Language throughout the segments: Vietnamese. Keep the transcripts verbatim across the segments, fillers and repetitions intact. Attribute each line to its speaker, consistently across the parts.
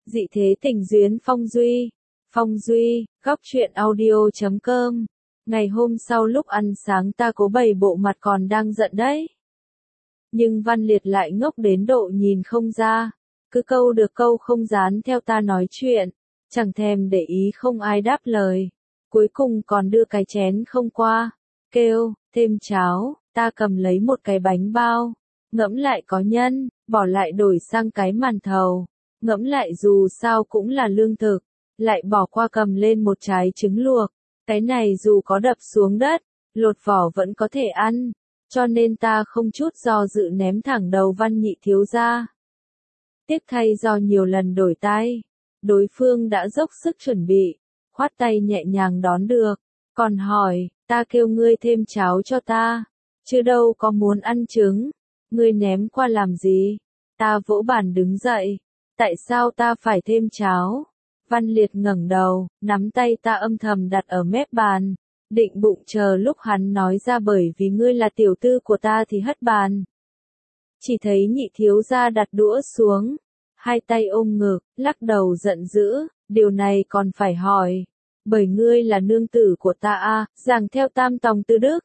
Speaker 1: Dị thế tình duyên Phong Duy. Phong Duy, góc truyện audio chấm com. Ngày hôm sau lúc ăn sáng ta cố bày bộ mặt còn đang giận đấy. Nhưng Văn Liệt lại ngốc đến độ nhìn không ra. Cứ câu được câu không dán theo ta nói chuyện. Chẳng thèm để ý không ai đáp lời. Cuối cùng còn đưa cái chén không qua. Kêu, thêm cháo, ta cầm lấy một cái bánh bao. Ngẫm lại có nhân, bỏ lại đổi sang cái màn thầu. Ngẫm lại dù sao cũng là lương thực. Lại bỏ qua cầm lên một trái trứng luộc. Cái này dù có đập xuống đất, lột vỏ vẫn có thể ăn. Cho nên ta không chút do dự ném thẳng đầu Văn Nhị thiếu gia. Tiếc thay do nhiều lần đổi tay. Đối phương đã dốc sức chuẩn bị. Khoát tay nhẹ nhàng đón được. Còn hỏi, ta kêu ngươi thêm cháo cho ta. Chứ đâu có muốn ăn trứng. Ngươi ném qua làm gì? Ta vỗ bàn đứng dậy. Tại sao ta phải thêm cháo? Văn Liệt ngẩng đầu, nắm tay ta âm thầm đặt ở mép bàn. Định bụng chờ lúc hắn nói ra bởi vì ngươi là tiểu tư của ta thì hất bàn. Chỉ thấy Nhị thiếu gia đặt đũa xuống. Hai tay ôm ngực, lắc đầu giận dữ. Điều này còn phải hỏi. Bởi ngươi là nương tử của ta a, giảng theo tam tòng tư đức.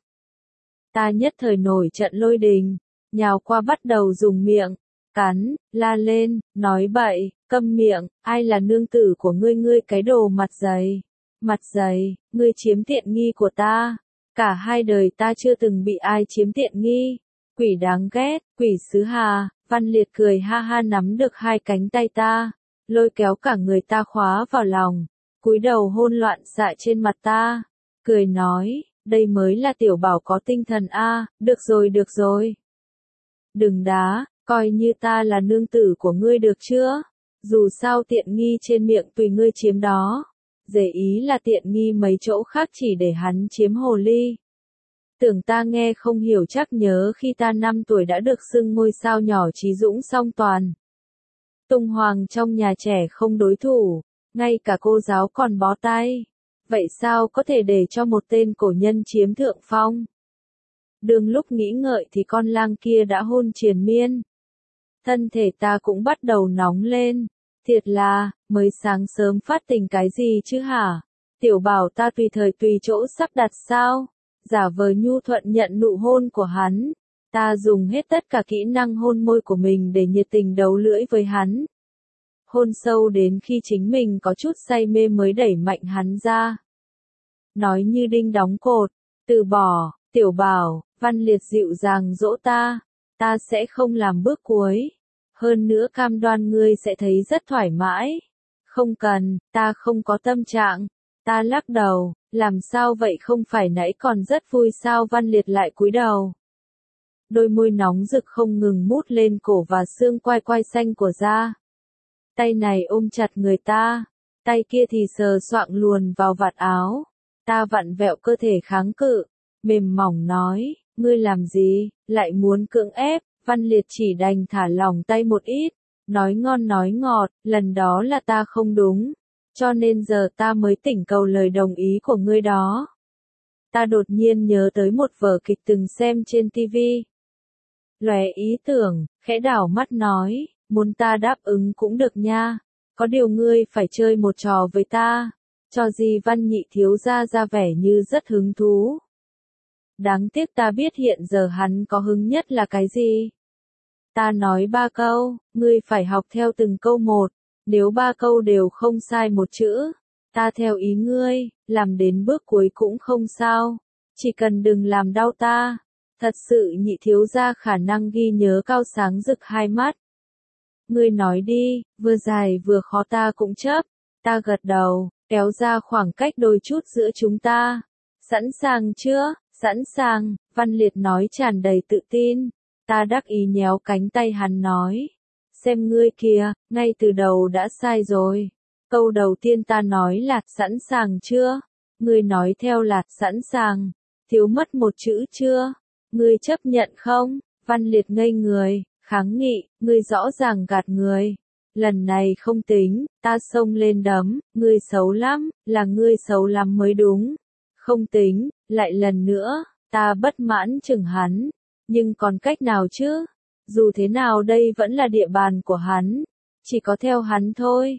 Speaker 1: Ta nhất thời nổi trận lôi đình. Nhào qua bắt đầu dùng miệng. Cắn, la lên, nói bậy, câm miệng, ai là nương tử của ngươi ngươi cái đồ mặt dày. Mặt dày, ngươi chiếm tiện nghi của ta. Cả hai đời ta chưa từng bị ai chiếm tiện nghi. Quỷ đáng ghét, quỷ xứ hà. Văn Liệt cười ha ha nắm được hai cánh tay ta. Lôi kéo cả người ta khóa vào lòng. Cúi đầu hôn loạn xạ trên mặt ta. Cười nói, đây mới là tiểu bảo có tinh thần a. Được rồi được rồi. Đừng đá. Coi như ta là nương tử của ngươi được chưa? Dù sao tiện nghi trên miệng tùy ngươi chiếm đó. Dễ ý là tiện nghi mấy chỗ khác chỉ để hắn chiếm hồ ly. Tưởng ta nghe không hiểu chắc nhớ khi ta năm tuổi đã được xưng ngôi sao nhỏ trí dũng song toàn. Tung hoàng trong nhà trẻ không đối thủ, ngay cả cô giáo còn bó tay. Vậy sao có thể để cho một tên cổ nhân chiếm thượng phong? Đương lúc nghĩ ngợi thì con lang kia đã hôn triền miên. Thân thể ta cũng bắt đầu nóng lên. Thiệt là, mới sáng sớm phát tình cái gì chứ hả? Tiểu bảo ta tùy thời tùy chỗ sắp đặt sao? Giả vờ nhu thuận nhận nụ hôn của hắn. Ta dùng hết tất cả kỹ năng hôn môi của mình để nhiệt tình đấu lưỡi với hắn. Hôn sâu đến khi chính mình có chút say mê mới đẩy mạnh hắn ra. Nói như đinh đóng cột. Từ bỏ, tiểu bảo, Văn Liệt dịu dàng dỗ ta. Ta sẽ không làm bước cuối. Hơn nữa cam đoan ngươi sẽ thấy rất thoải mái. Không cần, ta không có tâm trạng. Ta lắc đầu, làm sao vậy không phải nãy còn rất vui sao? Văn Liệt lại cúi đầu. Đôi môi nóng rực không ngừng mút lên cổ và xương quai quai xanh của da. Tay này ôm chặt người ta. Tay kia thì sờ soạng luồn vào vạt áo. Ta vặn vẹo cơ thể kháng cự. Mềm mỏng nói, ngươi làm gì, lại muốn cưỡng ép. Văn Liệt chỉ đành thả lỏng tay một ít, nói ngon nói ngọt, lần đó là ta không đúng, cho nên giờ ta mới tỉnh cầu lời đồng ý của ngươi đó. Ta đột nhiên nhớ tới một vở kịch từng xem trên ti vi. Lóe ý tưởng, khẽ đảo mắt nói, muốn ta đáp ứng cũng được nha, có điều ngươi phải chơi một trò với ta, cho gì Văn Nhị thiếu gia ra vẻ như rất hứng thú. Đáng tiếc ta biết hiện giờ hắn có hứng nhất là cái gì. Ta nói ba câu, ngươi phải học theo từng câu một, nếu ba câu đều không sai một chữ, ta theo ý ngươi, làm đến bước cuối cũng không sao, chỉ cần đừng làm đau ta. Thật sự Nhị thiếu gia khả năng ghi nhớ cao sáng rực hai mắt. Ngươi nói đi, vừa dài vừa khó ta cũng chấp, ta gật đầu, kéo ra khoảng cách đôi chút giữa chúng ta. Sẵn sàng chưa? Sẵn sàng, Văn Liệt nói tràn đầy tự tin. Ta đắc ý nhéo cánh tay hắn nói. Xem ngươi kìa, ngay từ đầu đã sai rồi. Câu đầu tiên ta nói là sẵn sàng chưa? Ngươi nói theo là sẵn sàng. Thiếu mất một chữ chưa? Ngươi chấp nhận không? Văn Liệt ngây người, kháng nghị, ngươi rõ ràng gạt người. Lần này không tính, ta xông lên đấm, ngươi xấu lắm, là ngươi xấu lắm mới đúng. Không tính, lại lần nữa, ta bất mãn chừng hắn. Nhưng còn cách nào chứ? Dù thế nào đây vẫn là địa bàn của hắn. Chỉ có theo hắn thôi.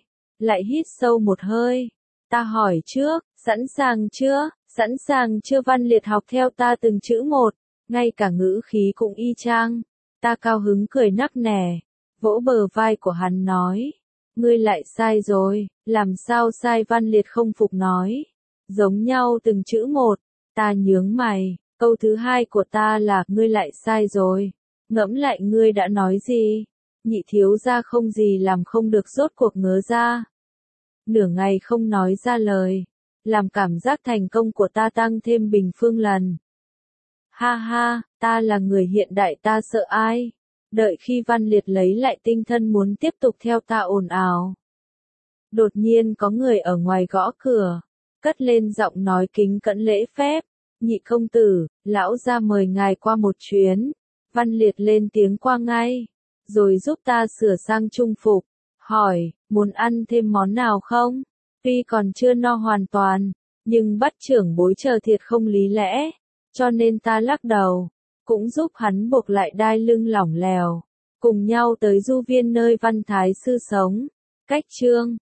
Speaker 1: lại hít sâu một hơi. Ta hỏi trước, sẵn sàng chưa, sẵn sàng chưa? Văn Liệt học theo ta từng chữ một, ngay cả ngữ khí cũng y chang. Ta cao hứng cười nắc nẻ, vỗ bờ vai của hắn nói. Ngươi lại sai rồi, làm sao sai? Văn Liệt không phục nói. Giống nhau từng chữ một, ta nhướng mày, câu thứ hai của ta là ngươi lại sai rồi. Ngẫm lại ngươi đã nói gì? Nhị thiếu gia không gì làm không được rốt cuộc ngớ ra. Nửa ngày không nói ra lời, làm cảm giác thành công của ta tăng thêm bình phương lần. Ha ha, ta là người hiện đại, ta sợ ai? Đợi khi Văn Liệt lấy lại tinh thần muốn tiếp tục theo ta ồn ào. Đột nhiên có người ở ngoài gõ cửa, cất lên giọng nói kính cẩn lễ phép. Nhị công tử, lão gia mời ngài qua một chuyến. Văn Liệt lên tiếng qua ngay, rồi giúp ta sửa sang trung phục. Hỏi, muốn ăn thêm món nào không? Tuy còn chưa no hoàn toàn, nhưng bắt trưởng bối chờ thiệt không lý lẽ, cho nên ta lắc đầu, cũng giúp hắn buộc lại đai lưng lỏng lẻo, cùng nhau tới du viên nơi Văn Thái sư sống. Cách chương